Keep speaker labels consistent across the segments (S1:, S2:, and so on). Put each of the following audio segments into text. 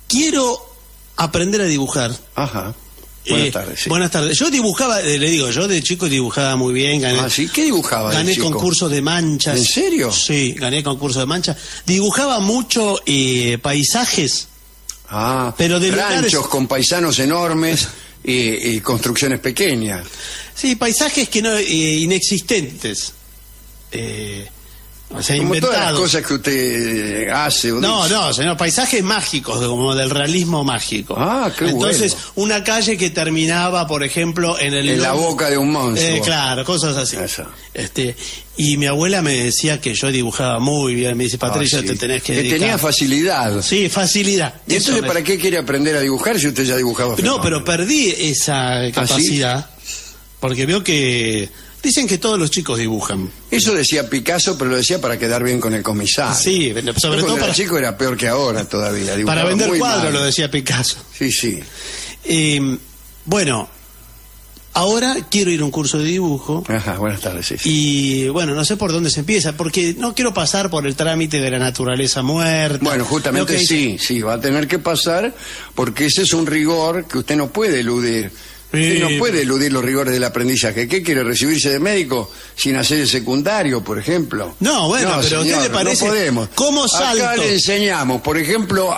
S1: quiero aprender a dibujar.
S2: Ajá. Buenas tardes. Sí.
S1: Buenas tardes. Yo dibujaba, le digo, yo de chico dibujaba muy bien. Gané,
S2: ¿sí? ¿Qué dibujaba?
S1: Gané concursos de manchas.
S2: ¿En serio?
S1: Sí, gané concursos de manchas. Dibujaba mucho paisajes.
S2: Pero de ranchos lugares... con paisanos enormes y construcciones pequeñas.
S1: Sí, paisajes que no inexistentes. O sea,
S2: como
S1: inventados.
S2: Todas las cosas que usted hace.
S1: No, señor, paisajes mágicos, como del realismo mágico.
S2: Qué
S1: Entonces,
S2: bueno.
S1: una calle que terminaba, por ejemplo, en
S2: la boca de un monstruo.
S1: Claro, cosas así.
S2: Eso.
S1: Y mi abuela me decía que yo dibujaba muy bien. Me dice, Patricia, te tenés que dedicar.
S2: Tenía facilidad.
S1: Sí, facilidad.
S2: ¿Y entonces para qué quiere aprender a dibujar si usted ya dibujaba?
S1: No, pero perdí esa capacidad. Porque veo que... Dicen que todos los chicos dibujan.
S2: Eso decía Picasso, pero lo decía para quedar bien con el comisario.
S1: Sí, sobre todo para...
S2: chico era peor que ahora todavía.
S1: Para vender cuadros, lo decía Picasso.
S2: Sí.
S1: Bueno, ahora quiero ir a un curso de dibujo.
S2: Ajá, buenas tardes, sí.
S1: Y bueno, no sé por dónde se empieza, porque no quiero pasar por el trámite de la naturaleza muerta.
S2: Bueno, justamente sí, va a tener que pasar, porque ese es un rigor que usted no puede eludir. Usted no puede eludir los rigores del aprendizaje. ¿Qué quiere, recibirse de médico sin hacer el secundario, por ejemplo?
S1: No, bueno, pero
S2: señor,
S1: ¿a usted le parece?
S2: No podemos.
S1: ¿Cómo salto?
S2: Acá le enseñamos, por ejemplo,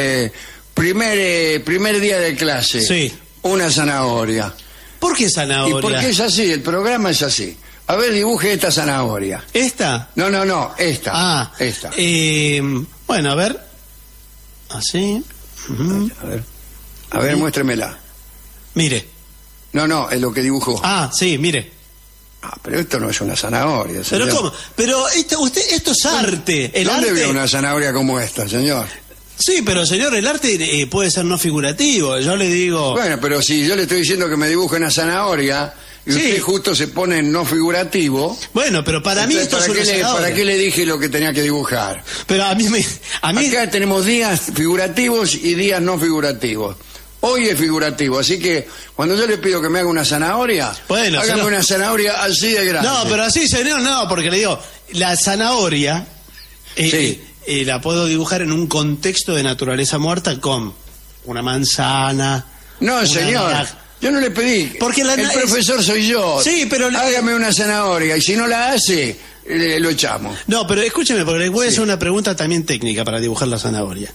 S2: primer día de clase,
S1: sí,
S2: una zanahoria.
S1: ¿Por qué zanahoria?
S2: Y porque es así, el programa es así. A ver, dibuje esta zanahoria.
S1: ¿Esta?
S2: No, esta. Esta.
S1: Bueno, a ver. Así.
S2: A ver, muéstremela.
S1: Mire.
S2: No, es lo que dibujó.
S1: Sí, mire.
S2: Pero esto no es una zanahoria, señor.
S1: ¿Pero cómo? Pero esto es arte.
S2: ¿Dónde veo una zanahoria como esta, señor?
S1: Sí, pero señor, el arte puede ser no figurativo. Yo le digo...
S2: Bueno, pero si yo le estoy diciendo que me dibuje una zanahoria y usted justo se pone en no figurativo...
S1: Bueno, pero para mí esto es una zanahoria.
S2: ¿Para qué le dije lo que tenía que dibujar?
S1: Pero a mí...
S2: Acá tenemos días figurativos y días no figurativos. Hoy es figurativo, así que cuando yo le pido que me haga una zanahoria, hágame una zanahoria así de grande.
S1: No, pero así, señor, no, porque le digo, la zanahoria la puedo dibujar en un contexto de naturaleza muerta con una manzana.
S2: No, señor, yo no le pedí.
S1: Porque el
S2: profesor soy yo.
S1: Sí, pero...
S2: Hágame una zanahoria y si no la hace, lo echamos.
S1: No, pero escúcheme, porque le voy a hacer una pregunta también técnica para dibujar la zanahoria.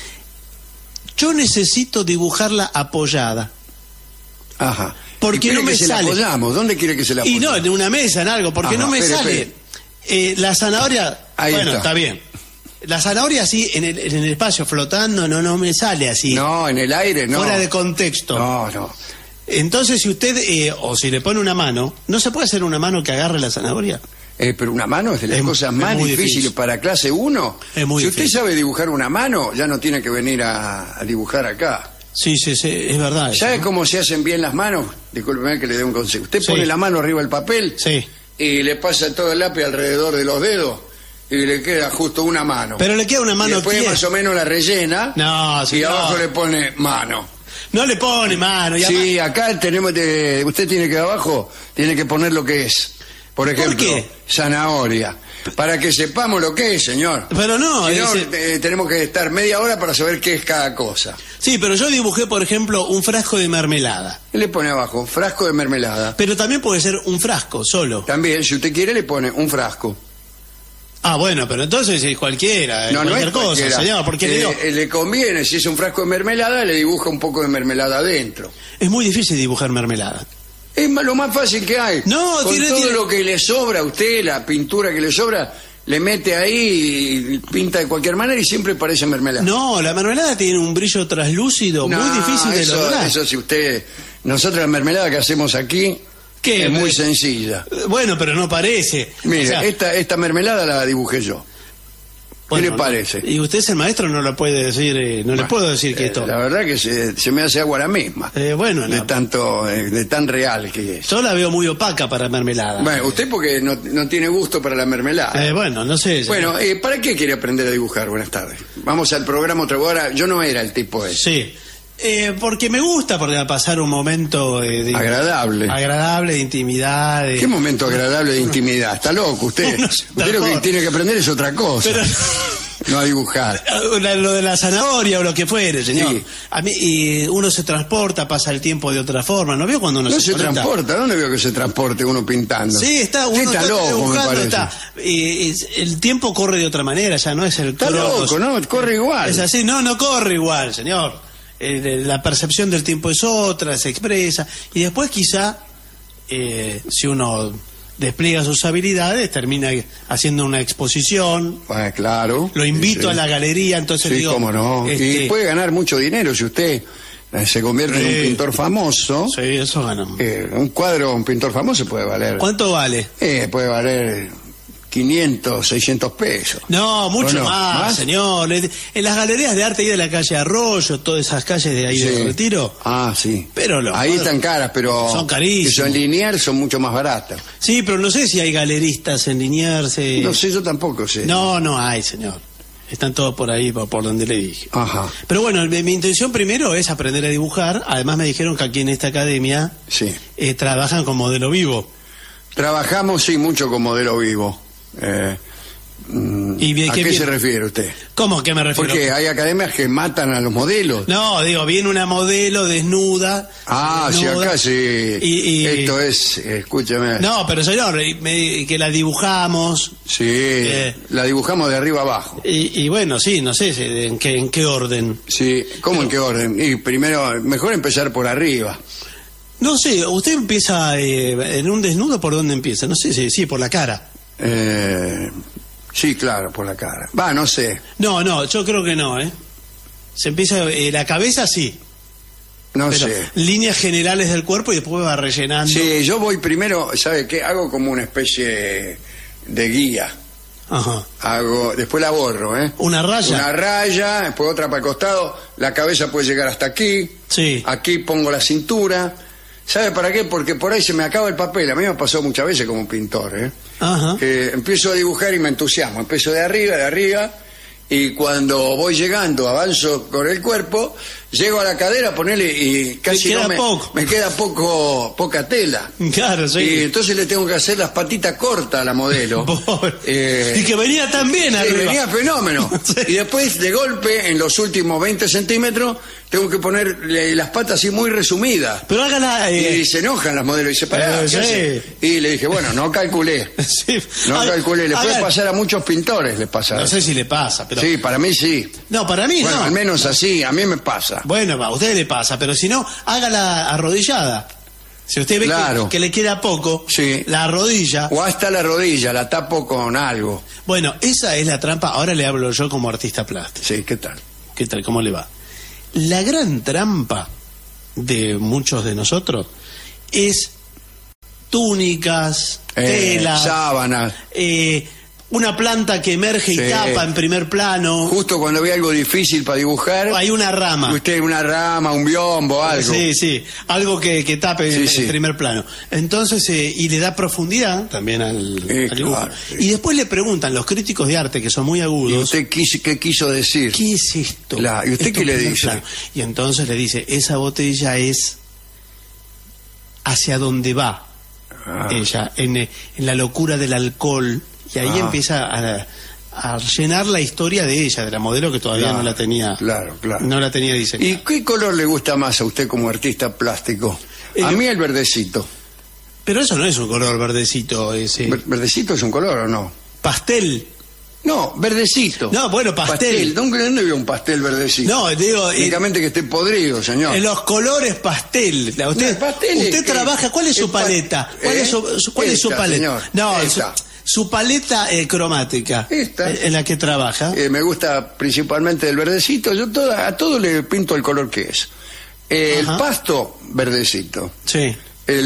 S1: Yo necesito dibujarla apoyada.
S2: Ajá.
S1: Porque no me sale.
S2: La apoyamos? ¿Dónde quiere que se la apoyemos?
S1: Y no, en una mesa, en algo, porque no me sale. La zanahoria,
S2: ahí
S1: está bien. La zanahoria así, en el espacio, flotando, no me sale así.
S2: No, en el aire, no.
S1: Fuera de contexto.
S2: No.
S1: Entonces, si usted, o si le pone una mano, ¿no se puede hacer una mano que agarre la zanahoria?
S2: Pero una mano es de las cosas más difíciles para clase 1.
S1: Es muy difícil.
S2: Usted sabe dibujar una mano, ya no tiene que venir a dibujar acá.
S1: Sí, es verdad.
S2: ¿Sabe cómo se hacen bien las manos? Discúlpeme que le dé un consejo. Usted pone la mano arriba del papel y le pasa todo el lápiz alrededor de los dedos y le queda justo una mano.
S1: Pero le queda una mano.
S2: Y después más o menos la rellena y abajo le pone mano.
S1: No le pone mano.
S2: Sí, acá tenemos... usted tiene que abajo, tiene que poner lo que es. Por ejemplo,
S1: ¿por qué?
S2: Zanahoria. Para que sepamos lo que es, señor.
S1: Pero no.
S2: Si no, tenemos que estar media hora para saber qué es cada cosa.
S1: Sí, pero yo dibujé, por ejemplo, un frasco de mermelada.
S2: Y le pone abajo, frasco de mermelada.
S1: Pero también puede ser un frasco, solo.
S2: También, si usted quiere, le pone un frasco.
S1: Bueno, pero entonces es cualquiera, cualquier cosa, cualquiera. Señor, porque
S2: le conviene, si es un frasco de mermelada, le dibuja un poco de mermelada adentro.
S1: Es muy difícil dibujar mermelada.
S2: Es lo más fácil que hay.
S1: No,
S2: con todo lo que le sobra a usted, la pintura que le sobra, le mete ahí y pinta de cualquier manera y siempre parece mermelada.
S1: No, la mermelada tiene un brillo traslúcido muy difícil de lograr.
S2: Eso si usted... Nosotros la mermelada que hacemos aquí es muy sencilla.
S1: Bueno, pero no parece.
S2: Mire, esta mermelada la dibujé yo. ¿Qué le parece?
S1: Y usted es el maestro, no lo puede decir, le puedo decir que esto.
S2: La verdad que se me hace agua la misma. De tan real que es.
S1: Yo la veo muy opaca para mermelada.
S2: Bueno, usted porque no tiene gusto para la mermelada.
S1: Bueno, no sé.
S2: Bueno, ¿para qué quiere aprender a dibujar? Buenas tardes. Vamos al programa otra hora. Yo no era el tipo ese.
S1: Sí. Porque me gusta, porque va a pasar un momento agradable de intimidad.
S2: ¿Qué momento agradable de intimidad? Está loco usted. Usted lo que tiene que aprender es otra cosa. no a dibujar.
S1: Lo de la zanahoria o lo que fuere, señor.
S2: Sí.
S1: A mí, y uno se transporta, pasa el tiempo de otra forma. ¿No veo cuando uno
S2: No se
S1: conecta?
S2: transporta, ¿dónde veo que se transporte uno pintando?
S1: Sí, está uno
S2: está loco, me
S1: dibujando,
S2: parece.
S1: el tiempo corre de otra manera, ya no es el
S2: Está
S1: cronos.
S2: loco, ¿no? Corre igual.
S1: Es así, no corre igual, señor. La percepción del tiempo es otra, se expresa. Y después quizá, si uno despliega sus habilidades, termina haciendo una exposición.
S2: Bueno, claro.
S1: Lo invito
S2: Sí.
S1: a la galería, entonces
S2: Sí,
S1: digo...
S2: cómo no. Y puede ganar mucho dinero si usted se convierte en un pintor famoso.
S1: Sí, eso gana.
S2: Un cuadro, un pintor famoso puede valer.
S1: ¿Cuánto vale?
S2: Puede valer 500, 600 pesos.
S1: No, mucho
S2: Bueno,
S1: más, señor. En las galerías de arte ahí de la calle Arroyo, todas esas calles de ahí
S2: Sí.
S1: de Retiro.
S2: Ah, sí.
S1: Pero
S2: ahí están caras, pero
S1: son carísimas.
S2: Eso en lineal son mucho más baratas.
S1: Sí, pero no sé si hay galeristas en Liniers.
S2: No sé, yo tampoco sé.
S1: No hay, señor. Están todos por ahí, por donde le dije.
S2: Ajá.
S1: Pero bueno, mi intención primero es aprender a dibujar. Además me dijeron que aquí en esta academia
S2: Sí.
S1: trabajan con modelo vivo.
S2: Trabajamos, sí, mucho con modelo vivo.
S1: ¿Y bien,
S2: ¿A qué se refiere usted?
S1: ¿Cómo que me refiero?
S2: Porque hay academias que matan a los modelos.
S1: No, digo, viene una modelo desnuda.
S2: Sí, acá sí.
S1: Y-
S2: Esto es, escúcheme.
S1: No, pero señor, que la dibujamos.
S2: Sí, la dibujamos de arriba abajo.
S1: Y bueno, sí, no sé en qué orden.
S2: Sí, ¿cómo en qué orden? Y primero, mejor empezar por arriba.
S1: No sé, usted empieza en un desnudo, ¿por dónde empieza? No sé, sí, por la cara.
S2: Sí, claro, por la cara. No sé.
S1: No, yo creo que no, ¿eh? Se empieza, la cabeza sí,
S2: No
S1: pero
S2: sé.
S1: líneas generales del cuerpo y después va rellenando.
S2: Sí, yo voy primero, ¿sabe qué? Hago como una especie de guía.
S1: Ajá.
S2: Después la borro, ¿eh?
S1: Una raya.
S2: Una raya, después otra para el costado, la cabeza puede llegar hasta aquí.
S1: Sí.
S2: Aquí pongo la cintura. ¿Sabe para qué? Porque por ahí se me acaba el papel. A mí me ha pasado muchas veces como pintor, ¿eh?
S1: Ajá.
S2: Que empiezo a dibujar y me entusiasmo. Empiezo de arriba, y cuando voy llegando, avanzo con el cuerpo, llego a la cadera, ponele, y casi
S1: queda poco.
S2: me queda poca tela.
S1: Claro, sí.
S2: Y entonces le tengo que hacer las patitas cortas a la modelo.
S1: Pobre. Y que venía tan bien
S2: Sí,
S1: arriba.
S2: venía fenómeno.
S1: Sí.
S2: Y después, de golpe, en los últimos 20 centímetros, tengo que ponerle las patas así muy resumidas.
S1: Pero hágala...
S2: Y se enojan las modelos y se paran.
S1: sí.
S2: Y le dije, bueno, no calculé.
S1: sí.
S2: No calculé. Le puede
S1: Haga-
S2: pasar a muchos pintores, les pasa.
S1: No sé si le pasa, pero...
S2: Sí, para mí sí.
S1: No, para mí
S2: Bueno,
S1: no.
S2: al menos así, a mí me pasa.
S1: Bueno, a usted le pasa, pero si no, hágala arrodillada. Si usted ve
S2: Claro.
S1: que le queda poco,
S2: Sí.
S1: la arrodilla.
S2: O hasta la rodilla, la tapo con algo.
S1: Bueno, esa es la trampa. Ahora le hablo yo como artista plástico.
S2: Sí, ¿qué tal?
S1: ¿Qué tal? ¿Cómo le va? La gran trampa de muchos de nosotros es túnicas, telas,
S2: Sábanas.
S1: una planta que emerge y
S2: Sí.
S1: tapa en primer plano.
S2: Justo cuando ve algo difícil para dibujar,
S1: Hay una rama.
S2: usted una rama, un biombo, algo.
S1: Sí, algo que tape
S2: Sí,
S1: en
S2: sí.
S1: primer plano. Entonces, y le da profundidad también al dibujo.
S2: Claro, sí.
S1: Y después le preguntan los críticos de arte, que son muy
S2: ¿Y
S1: agudos,
S2: usted qué quiso decir?
S1: ¿qué es esto?
S2: Claro, ¿y usted
S1: Esto
S2: qué le
S1: en primer
S2: dice?
S1: plano. Y entonces le dice, esa botella es hacia donde va ella, en la locura del alcohol. Y ahí empieza a llenar la historia de ella, de la modelo que todavía
S2: Claro,
S1: no la tenía.
S2: claro.
S1: No la tenía diseñada.
S2: ¿Y qué color le gusta más a usted como artista plástico? A mí el verdecito.
S1: Pero eso no es un color verdecito, ese.
S2: ¿Verdecito es un color o no?
S1: Pastel.
S2: No, verdecito.
S1: No, bueno, pastel.
S2: ¿Dónde veo un pastel verdecito?
S1: No, digo,
S2: Únicamente que esté podrido, señor.
S1: en los colores pastel. Usted,
S2: No, pastel es
S1: usted
S2: que-
S1: trabaja, ¿cuál es su
S2: es pa-
S1: paleta? ¿Cuál es
S2: Esta,
S1: su paleta?
S2: señor,
S1: No,
S2: esta.
S1: su paleta cromática.
S2: Esta.
S1: En la que trabaja.
S2: Me gusta principalmente el verdecito. Yo a todo le pinto el color que es. El
S1: Ajá.
S2: pasto, verdecito.
S1: Sí.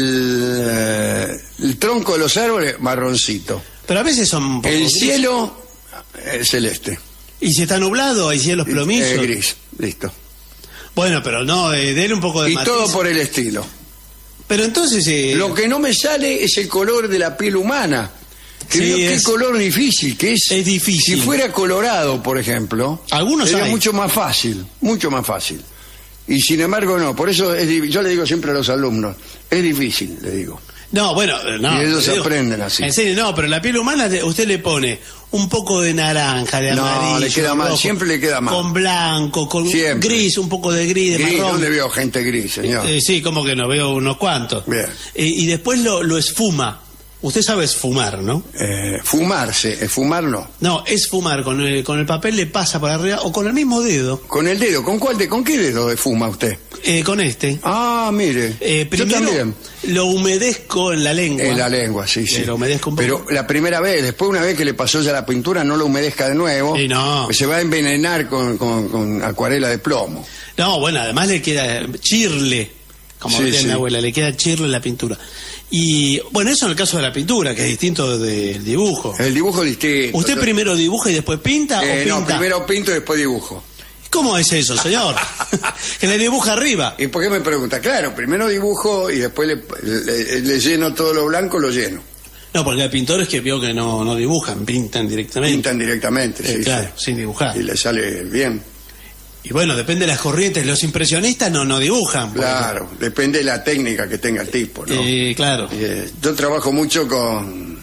S2: El tronco de los árboles, marroncito.
S1: Pero a veces son un poco
S2: El
S1: grises.
S2: cielo, celeste.
S1: Y si está nublado, hay cielos plomizos.
S2: Gris, listo.
S1: Bueno, pero no, dele un poco de
S2: Y
S1: matiz.
S2: todo por el estilo.
S1: Pero entonces...
S2: Lo que no me sale es el color de la piel humana. Que
S1: Sí,
S2: veo qué
S1: es-
S2: color difícil que es.
S1: Es difícil.
S2: Si fuera colorado, por ejemplo,
S1: Algunos
S2: sería
S1: hay.
S2: mucho más fácil, mucho más fácil. Y sin embargo no, por eso yo le digo siempre a los alumnos, es difícil, le digo.
S1: No, bueno, no.
S2: Y ellos
S1: te digo,
S2: aprenden así.
S1: En serio, no, pero la piel humana usted le pone un poco de naranja, de amarillo.
S2: No, le queda mal,
S1: rojo,
S2: siempre le queda mal.
S1: Con blanco, con
S2: siempre.
S1: Gris, un poco de gris, de
S2: Gris,
S1: marrón.
S2: ¿dónde veo gente gris, señor?
S1: Sí, como que no, veo unos cuantos.
S2: Bien.
S1: Y después lo esfuma. Usted sabe esfumar, ¿no?
S2: Fumarse, fumar no.
S1: No, esfumar, con el papel le pasa por arriba o con el mismo dedo.
S2: Con el dedo, ¿con qué dedo fuma usted?
S1: Con este.
S2: Ah, mire, yo
S1: Primero
S2: también.
S1: lo humedezco en la lengua.
S2: En la lengua, sí, sí.
S1: Lo humedezco un poco.
S2: Pero la primera vez, después una vez que le pasó ya la pintura, no lo humedezca de nuevo.
S1: Y no.
S2: Pues se va a envenenar con acuarela de plomo.
S1: No, bueno, además le queda chirle, como
S2: Sí,
S1: decía
S2: sí.
S1: mi abuela, le queda chirle en la pintura. Y bueno, eso en el caso de la pintura, que es distinto del dibujo.
S2: El dibujo es distinto.
S1: ¿Usted primero dibuja y después pinta o pinta?
S2: No, primero pinto y después dibujo.
S1: ¿Cómo es eso, señor? Que le dibuja arriba.
S2: ¿Y por qué me pregunta? Claro, primero dibujo y después le lleno todo lo blanco, lo lleno.
S1: No, porque hay pintores que veo que no dibujan, pintan directamente.
S2: Pintan directamente, sí,
S1: claro,
S2: sí.
S1: sin dibujar.
S2: Y le sale bien.
S1: Y bueno, depende de las corrientes. Los impresionistas no dibujan.
S2: Claro, depende de la técnica que tenga el tipo, ¿no?
S1: Claro.
S2: Yo trabajo mucho con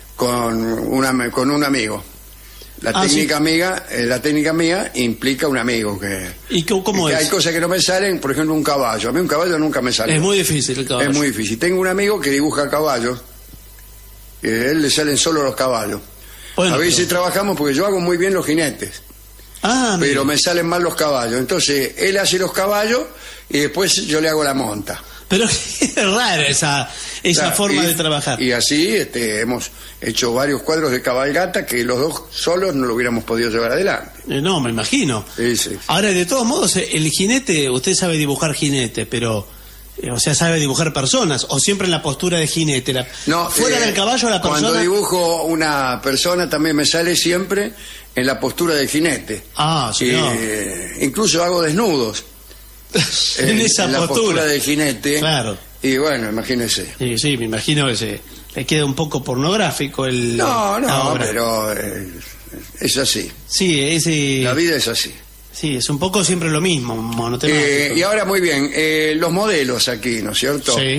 S2: un amigo. La técnica mía implica un amigo que.
S1: ¿Y cómo es?
S2: Hay cosas que no me salen, por ejemplo, un caballo. A mí un caballo nunca me sale.
S1: Es muy difícil el caballo.
S2: Es muy difícil. Tengo un amigo que dibuja caballos. A él le salen solo los caballos.
S1: Bueno,
S2: a veces trabajamos porque yo hago muy bien los jinetes. Pero me salen mal los caballos. Entonces, él hace los caballos y después yo le hago la monta.
S1: Pero es rara esa forma de trabajar.
S2: Y así hemos hecho varios cuadros de cabalgata que los dos solos no lo hubiéramos podido llevar adelante.
S1: No, me imagino.
S2: Sí, sí.
S1: Ahora, de todos modos, el jinete, usted sabe dibujar jinete, pero... O sea, sabe dibujar personas, o siempre en la postura de jinete.
S2: No,
S1: fuera del caballo, la persona.
S2: Cuando dibujo una persona también me sale siempre en la postura de jinete.
S1: Ah, sí.
S2: Incluso hago desnudos.
S1: en esa
S2: la postura de jinete.
S1: Claro.
S2: Y bueno, imagínese.
S1: Sí, me imagino que le queda un poco pornográfico el.
S2: No, pero es así.
S1: Sí,
S2: la vida es así.
S1: Sí, es un poco siempre lo mismo, monotemático.
S2: Y ahora muy bien, los modelos aquí, ¿no es cierto?
S1: Sí.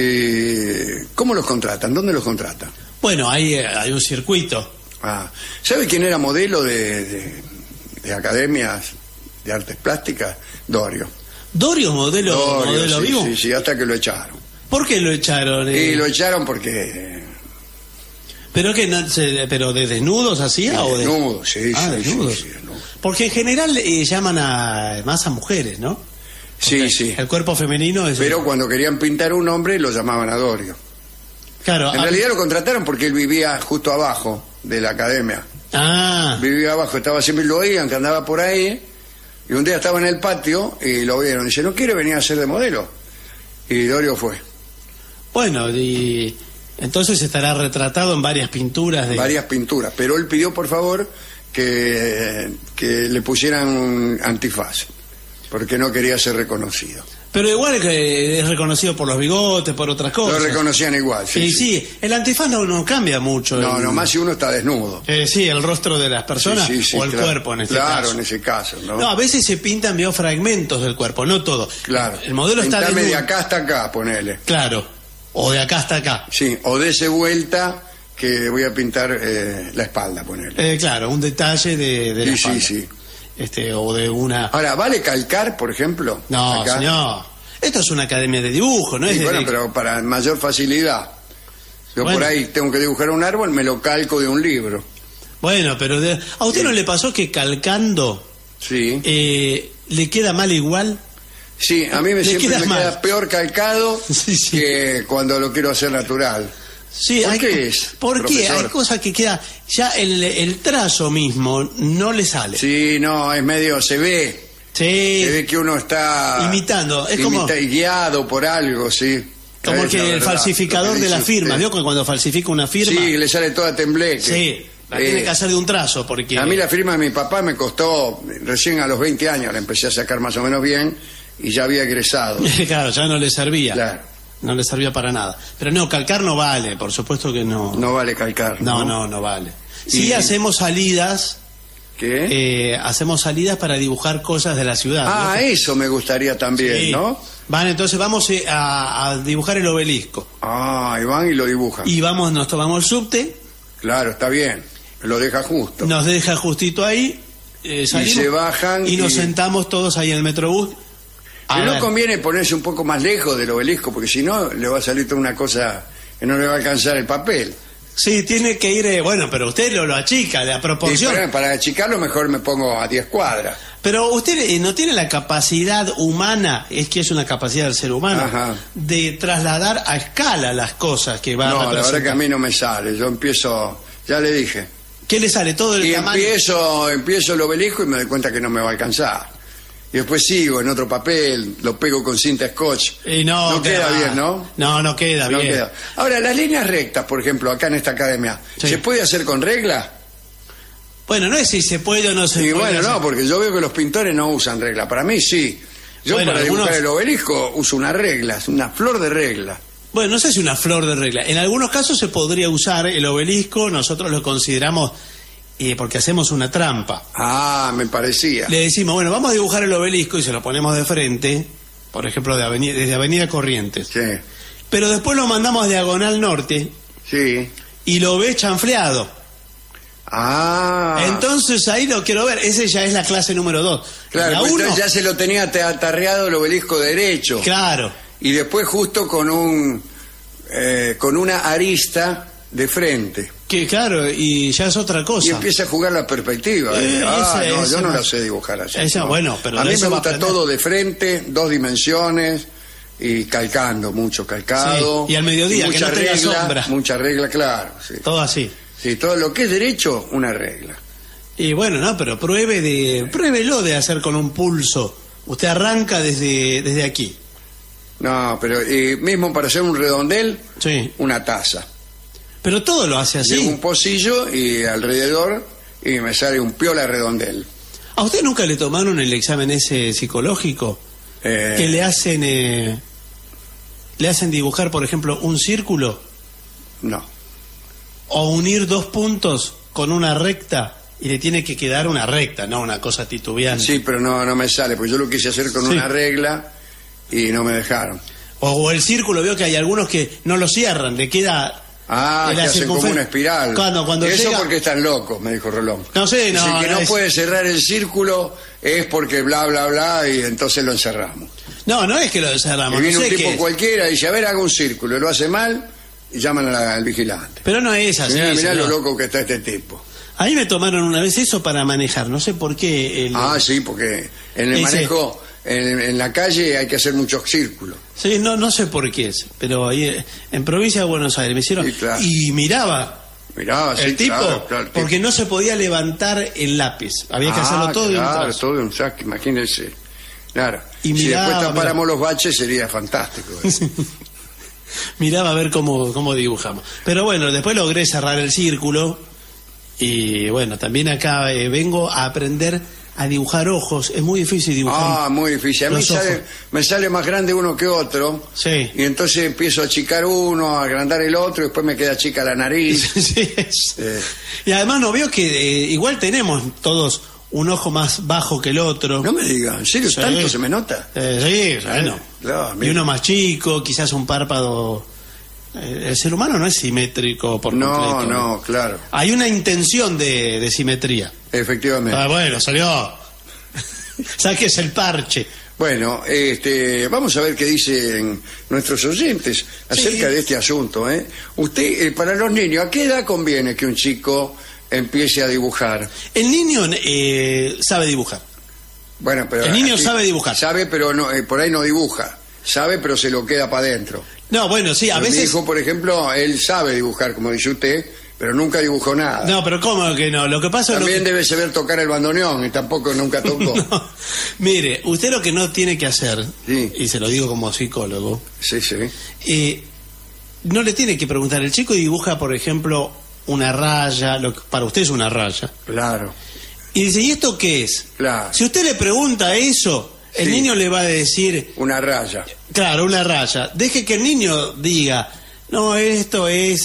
S2: ¿Cómo los contratan? ¿Dónde los contratan?
S1: Bueno, hay un circuito.
S2: ¿Sabe quién era modelo de academias de artes plásticas? Dorio.
S1: ¿Dorio modelo
S2: sí,
S1: vivo?
S2: Sí, hasta que lo echaron.
S1: ¿Por qué lo echaron?
S2: Y lo echaron porque...
S1: ¿Pero qué? ¿Pero de desnudos hacía? o de
S2: desnudos, sí,
S1: desnudos.
S2: Sí, desnudos.
S1: Porque en general llaman más a mujeres, ¿no?
S2: Porque sí.
S1: El cuerpo femenino es...
S2: Pero cuando querían pintar un hombre lo llamaban a Dorio.
S1: Claro.
S2: En realidad lo contrataron porque él vivía justo abajo de la academia. Vivía abajo, siempre lo oían, que andaba por ahí. Y un día estaba en el patio y lo vieron. Dice, ¿no quiere venir a ser de modelo? Y Dorio fue.
S1: Bueno, y entonces estará retratado en varias pinturas.
S2: Varias pinturas, pero él pidió por favor que le pusieran un antifaz, porque no quería ser reconocido.
S1: Pero igual que es reconocido por los bigotes, por otras cosas.
S2: Lo reconocían igual, sí.
S1: Sí, el antifaz no cambia mucho.
S2: Nomás si uno está desnudo.
S1: Sí, el rostro de las personas o el cuerpo en este caso.
S2: Claro, en ese caso, ¿no?
S1: No, a veces se pintan fragmentos del cuerpo, no todo.
S2: Claro.
S1: El modelo está desnudo.
S2: de acá hasta acá, ponele.
S1: Claro, o de acá hasta acá.
S2: Sí, o dese vuelta que voy a pintar la espalda, ponele.
S1: Claro, un detalle de la espalda.
S2: Sí.
S1: O de una...
S2: Ahora, ¿vale calcar, por ejemplo?
S1: No,
S2: acá?
S1: señor. Esto es una academia de dibujo, ¿no?
S2: Bueno, pero para mayor facilidad. Yo por ahí tengo que dibujar un árbol, me lo calco de un libro.
S1: Bueno, pero ¿a usted no le pasó que calcando le queda mal igual?
S2: Sí, a mí siempre me queda peor calcado que cuando lo quiero hacer natural.
S1: Sí,
S2: ¿Por qué es?
S1: ¿Por qué? Hay cosas que queda... Ya el trazo mismo no le sale.
S2: Sí, no, es medio... Se ve.
S1: Sí.
S2: Se ve que uno está...
S1: Imitando. Es como...
S2: guiado por algo, sí.
S1: Como que el falsificador de las firmas. ¿Vio que cuando falsifica una firma...
S2: Sí, le sale toda tembleque.
S1: Sí, la tiene que hacer de un trazo, porque...
S2: A mí la firma de mi papá me costó... Recién a los 20 años la empecé a sacar más o menos bien y ya había egresado.
S1: Claro, ya no le servía.
S2: Claro.
S1: No le servía para nada. Pero no, calcar no vale, por supuesto que no.
S2: No vale calcar.
S1: No vale. Sí, hacemos salidas.
S2: ¿Qué?
S1: Hacemos salidas para dibujar cosas de la ciudad.
S2: ¿No? Eso me gustaría también, ¿no?
S1: Entonces vamos a dibujar el obelisco.
S2: Y van y lo dibujan.
S1: Y nos tomamos el subte.
S2: Claro, está bien. Lo deja justo.
S1: Nos deja justito ahí, salimos,
S2: y se bajan
S1: y nos sentamos todos ahí en el Metrobús.
S2: Pero no conviene ponerse un poco más lejos del obelisco, porque si no le va a salir toda una cosa que no le va a alcanzar el papel.
S1: Sí, tiene que ir, bueno, pero usted lo achica, la proporción.
S2: Para achicarlo mejor me pongo a 10 cuadras.
S1: Pero usted no tiene la capacidad humana, es que es una capacidad del ser humano,
S2: Ajá,
S1: de trasladar a escala las cosas que va a representar.
S2: No, la verdad que a mí no me sale, yo empiezo, ya le dije.
S1: ¿Qué le sale? Todo el tamaño.
S2: Empiezo el obelisco y me doy cuenta que no me va a alcanzar. Y después sigo en otro papel, lo pego con cinta scotch.
S1: Y no
S2: queda bien, ¿no?
S1: No queda bien.
S2: Queda. Ahora, las líneas rectas, por ejemplo, acá en esta academia,
S1: sí,
S2: ¿se puede hacer con regla?
S1: Bueno, no es si se puede o no se puede.
S2: Y bueno,
S1: hacer.
S2: no, porque yo veo que los pintores no usan regla. Para mí sí. Yo para dibujar el obelisco uso una regla, una flor de regla.
S1: Bueno, no sé si una flor de regla. En algunos casos se podría usar el obelisco, nosotros lo consideramos porque hacemos una trampa.
S2: Ah, me parecía.
S1: Le decimos, bueno, vamos a dibujar el obelisco y se lo ponemos de frente, por ejemplo, desde Avenida Corrientes.
S2: Sí.
S1: Pero después lo mandamos a Diagonal Norte.
S2: Sí.
S1: Y lo ve chanfleado.
S2: Ah.
S1: Entonces ahí lo quiero ver. Ese ya es la clase número 2.
S2: Claro,
S1: la uno,
S2: ya se lo tenía atarreado el obelisco derecho.
S1: Claro.
S2: Y después justo con una arista de frente.
S1: Que claro, y ya es otra cosa.
S2: Y empieza a jugar la perspectiva. Yo no la sé dibujar así.
S1: Esa,
S2: no.
S1: Bueno, pero
S2: a mí me gusta todo de frente, 2 dimensiones y calcando, mucho calcado.
S1: Sí, y al mediodía,
S2: y
S1: que no tenga sombra.
S2: Mucha regla, claro. Sí.
S1: Todo así.
S2: Sí, todo lo que es derecho, una regla.
S1: Y bueno, no, pero pruébelo de hacer con un pulso. Usted arranca desde aquí.
S2: No, pero mismo para hacer un redondel,
S1: sí,
S2: una taza.
S1: Pero todo lo hace así.
S2: Llevo un pocillo y alrededor y me sale un piola redondel.
S1: ¿A usted nunca le tomaron el examen ese psicológico? Que le hacen dibujar, por ejemplo, un círculo.
S2: No.
S1: O unir 2 puntos con una recta y le tiene que quedar una recta, no una cosa titubeante.
S2: Sí, pero no me sale, porque yo lo quise hacer con una regla y no me dejaron.
S1: O el círculo, veo que hay algunos que no lo cierran, le queda...
S2: que hacen como una espiral.
S1: Cuando
S2: eso
S1: llega...
S2: porque están locos, me dijo Rolón.
S1: No sé, no.
S2: Dice que no puede cerrar el círculo es porque bla, bla, bla, y entonces lo encerramos.
S1: No es que lo encerramos.
S2: Y viene
S1: no sé
S2: un tipo cualquiera y dice, a ver, haga un círculo, y lo hace mal, y llaman al vigilante.
S1: Pero no es así.
S2: Mirá lo loco que está este tipo.
S1: A mí me tomaron una vez eso para manejar, no sé por qué.
S2: Sí, porque en el manejo... En la calle hay que hacer muchos círculos.
S1: Sí, no sé por qué es, pero ahí en provincia de Buenos Aires me hicieron...
S2: Sí, claro.
S1: Y miraba el tipo,
S2: claro,
S1: porque no se podía levantar el lápiz, había que hacerlo todo de un trazo.
S2: Todo de un saco, imagínense. Claro.
S1: Y
S2: si
S1: miraba,
S2: después tapáramos los baches sería fantástico.
S1: Miraba a ver cómo dibujamos. Pero bueno, después logré cerrar el círculo y bueno, también acá vengo a aprender a dibujar ojos. Es muy difícil dibujar.
S2: Muy difícil. A mí me sale más grande uno que otro.
S1: Sí.
S2: Y entonces empiezo a achicar uno, a agrandar el otro, y después me queda chica la nariz.
S1: Sí. Y además no veo que igual tenemos todos un ojo más bajo que el otro.
S2: No me diga, ¿en serio tanto se me nota?
S1: Sí, bueno. Y uno más chico, quizás un párpado. El ser humano no es simétrico por completo.
S2: No, claro.
S1: Hay una intención de simetría.
S2: Efectivamente.
S1: Bueno, salió. Sáquese el parche.
S2: Bueno, vamos a ver qué dicen nuestros oyentes acerca de este asunto. Usted, para los niños, ¿a qué edad conviene que un chico empiece a dibujar?
S1: El niño sabe dibujar.
S2: Bueno, pero
S1: el niño sabe dibujar.
S2: Sabe, pero no, por ahí no dibuja. Sabe, pero se lo queda para adentro.
S1: No, bueno, sí, a veces...
S2: Mi hijo, por ejemplo, él sabe dibujar, como dice usted, pero nunca dibujó nada.
S1: No, pero ¿cómo que no? Lo que pasa
S2: También debe saber tocar el bandoneón, y tampoco nunca tocó.
S1: No. Mire, usted lo que no tiene que hacer,
S2: sí,
S1: y se lo digo como psicólogo,
S2: sí,
S1: no le tiene que preguntar. El chico dibuja, por ejemplo, una raya, lo que para usted es una raya.
S2: Claro.
S1: Y dice, ¿y esto qué es?
S2: Claro.
S1: Si usted le pregunta eso... El niño le va a decir...
S2: Una raya.
S1: Claro, una raya. Deje que el niño diga, no, esto es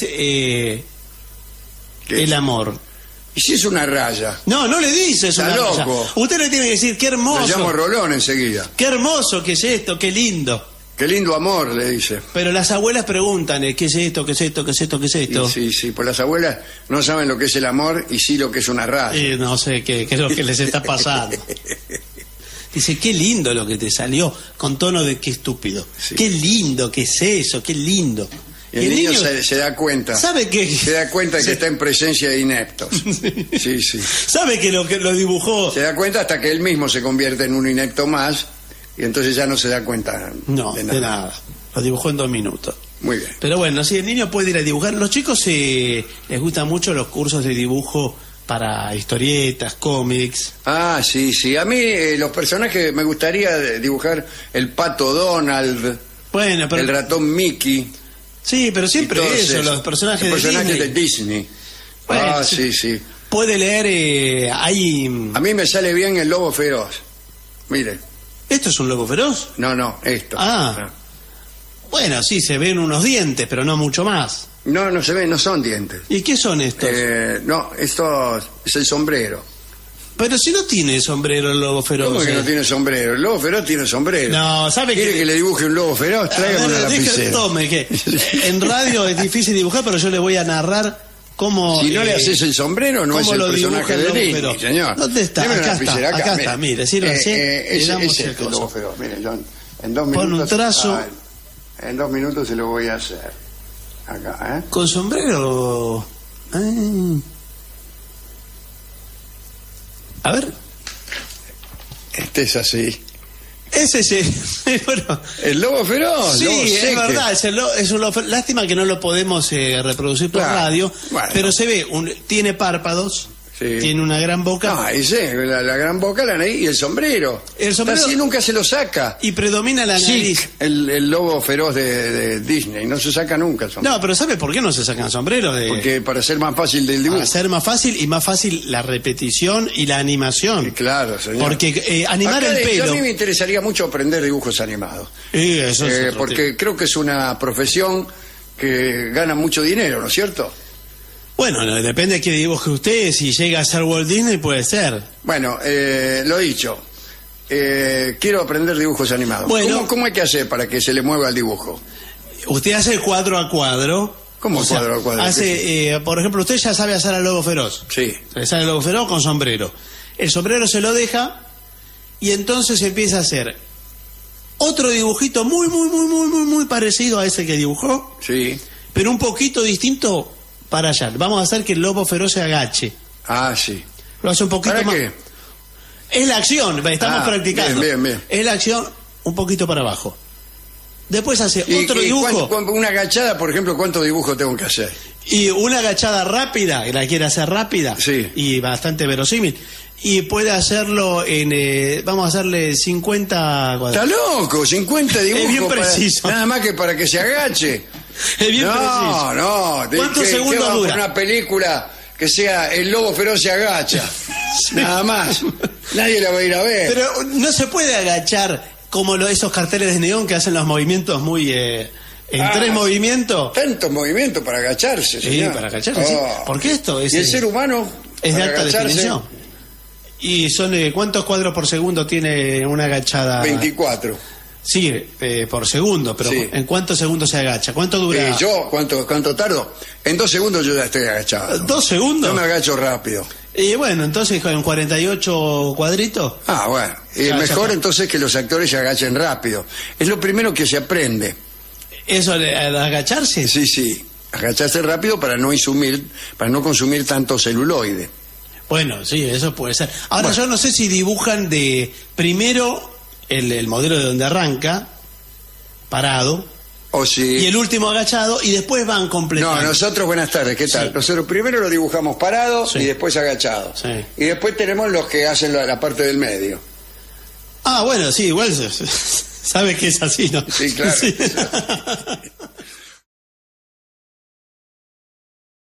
S1: el amor.
S2: ¿Y si es una raya?
S1: No le dice es una raya.
S2: Loco.
S1: Usted le tiene que decir, qué hermoso.
S2: Le llamo Rolón enseguida.
S1: Qué hermoso que es esto, qué lindo.
S2: Qué lindo amor, le dice.
S1: Pero las abuelas preguntan, ¿qué es esto, qué es esto, qué es esto, qué es esto?
S2: Sí, pues las abuelas no saben lo que es el amor y sí lo que es una raya.
S1: No sé qué es lo que les está pasando. Dice, qué lindo lo que te salió, con tono de qué estúpido. Sí. Qué lindo, qué es eso, qué lindo.
S2: Y el niño se da cuenta.
S1: ¿Sabe que
S2: se da cuenta que está en presencia de ineptos? Sí.
S1: ¿Sabe que lo dibujó?
S2: Se da cuenta hasta que él mismo se convierte en un inepto más y entonces ya no se da cuenta de nada.
S1: Lo dibujó en 2 minutos.
S2: Muy bien.
S1: Pero bueno, sí, el niño puede ir a dibujar. Los chicos les gustan mucho los cursos de dibujo para historietas, cómics.
S2: Ah, sí. A mí los personajes me gustaría dibujar el pato Donald, pero el ratón Mickey.
S1: Sí, pero siempre los personajes
S2: de Disney.
S1: Bueno, sí. Puede leer, A
S2: mí me sale bien el lobo feroz. Mire.
S1: ¿Esto es un lobo feroz?
S2: No, esto.
S1: Bueno, sí, se ven unos dientes, pero no mucho más.
S2: No se ven, no son dientes.
S1: ¿Y qué son estos?
S2: Esto es el sombrero.
S1: Pero si no tiene sombrero el lobo feroz.
S2: ¿Cómo que no tiene sombrero? El lobo feroz tiene sombrero.
S1: No, ¿sabe
S2: ¿Quiere que le dibuje un lobo feroz? Tráigame una lapicera.
S1: Tome, que en radio es difícil dibujar, pero yo le voy a narrar cómo...
S2: Si no le haces el sombrero, no es el personaje de Disney, señor.
S1: ¿Dónde está? Acá está, mire, sírvase.
S2: Ese es el lobo feroz. Mire, yo en 2 minutos...
S1: Pon un trazo.
S2: En 2 minutos se lo voy a hacer. Acá,
S1: ¿Con sombrero? A ver.
S2: Este es así.
S1: Ese sí. Bueno,
S2: el lobo feroz.
S1: Sí, es verdad. Es un lobo feroz. Lástima que no lo podemos reproducir por radio. Bueno. Pero se ve, tiene párpados. Sí. Tiene una gran boca.
S2: La gran boca, la nariz y el sombrero. Así nunca se lo saca.
S1: Y predomina la nariz.
S2: El lobo feroz de Disney. No se saca nunca el sombrero.
S1: No, pero ¿sabe por qué no se sacan sombreros?
S2: Porque para ser más fácil del dibujo.
S1: Para ser más fácil y más fácil la repetición y la animación.
S2: Claro, señor.
S1: Porque animar el pelo...
S2: A mí me interesaría mucho aprender dibujos animados.
S1: Eso es
S2: porque creo que es una profesión que gana mucho dinero, ¿no es cierto?
S1: Bueno, depende de qué dibuje usted. Si llega a ser Walt Disney, puede ser.
S2: Bueno, lo dicho. Quiero aprender dibujos animados.
S1: Bueno,
S2: ¿Cómo hay que hacer para que se le mueva el dibujo?
S1: Usted hace cuadro a cuadro.
S2: ¿Cómo cuadro a cuadro?
S1: Hace, por ejemplo, usted ya sabe hacer al lobo feroz.
S2: Sí.
S1: Le sale el lobo feroz con sombrero. El sombrero se lo deja y entonces empieza a hacer otro dibujito muy parecido a ese que dibujó.
S2: Sí.
S1: Pero un poquito distinto para allá. Vamos a hacer que el lobo feroz se agache.
S2: Sí.
S1: Lo hace un poquito
S2: ¿Para
S1: más.
S2: qué?
S1: Es la acción, estamos practicando.
S2: Bien.
S1: Es la acción un poquito para abajo. Después hace otro dibujo.
S2: Una agachada, por ejemplo, ¿cuántos dibujos tengo que hacer?
S1: Y una agachada rápida, que la quiere hacer rápida.
S2: Sí.
S1: Y bastante verosímil. Y puede hacerlo vamos a hacerle 50 cuadros.
S2: ¡Está loco! 50 dibujos.
S1: Es bien preciso.
S2: Nada más que para que se agache.
S1: Es bien preciso.
S2: No.
S1: ¿Cuántos segundos dura?
S2: Una película que sea El lobo feroz se agacha. Sí. Nada más. Nadie la va a ir a ver.
S1: Pero no se puede agachar como esos carteles de neón que hacen los movimientos muy... en 3 movimientos.
S2: Tantos movimientos para agacharse, señor.
S1: Sí, para agacharse, sí. Porque esto es...
S2: ¿Y el ser humano?
S1: Es de alta definición. ¿Y son cuántos cuadros por segundo tiene una agachada?
S2: 24.
S1: Sí, por segundo, pero
S2: sí.
S1: ¿En cuántos segundos se agacha? ¿Cuánto dura?
S2: ¿Cuánto tardo? En 2 segundos yo ya estoy agachado.
S1: ¿2 segundos?
S2: Yo me agacho rápido.
S1: Y bueno, entonces en 48 cuadritos.
S2: Bueno. Mejor entonces que los actores se agachen rápido. Es lo primero que se aprende.
S1: ¿Eso de agacharse?
S2: Sí. Agacharse rápido para no consumir tanto celuloide.
S1: Bueno, sí, eso puede ser. Ahora yo no sé si dibujan de primero el modelo de donde arranca, parado, y el último agachado, y después van completando.
S2: No, nosotros, buenas tardes, ¿qué tal? Sí. Nosotros primero lo dibujamos parado y después agachado.
S1: Sí.
S2: Y después tenemos los que hacen la parte del medio.
S1: Bueno, sí, igual sabe que es así, ¿no?
S2: Sí, claro.
S1: Sí.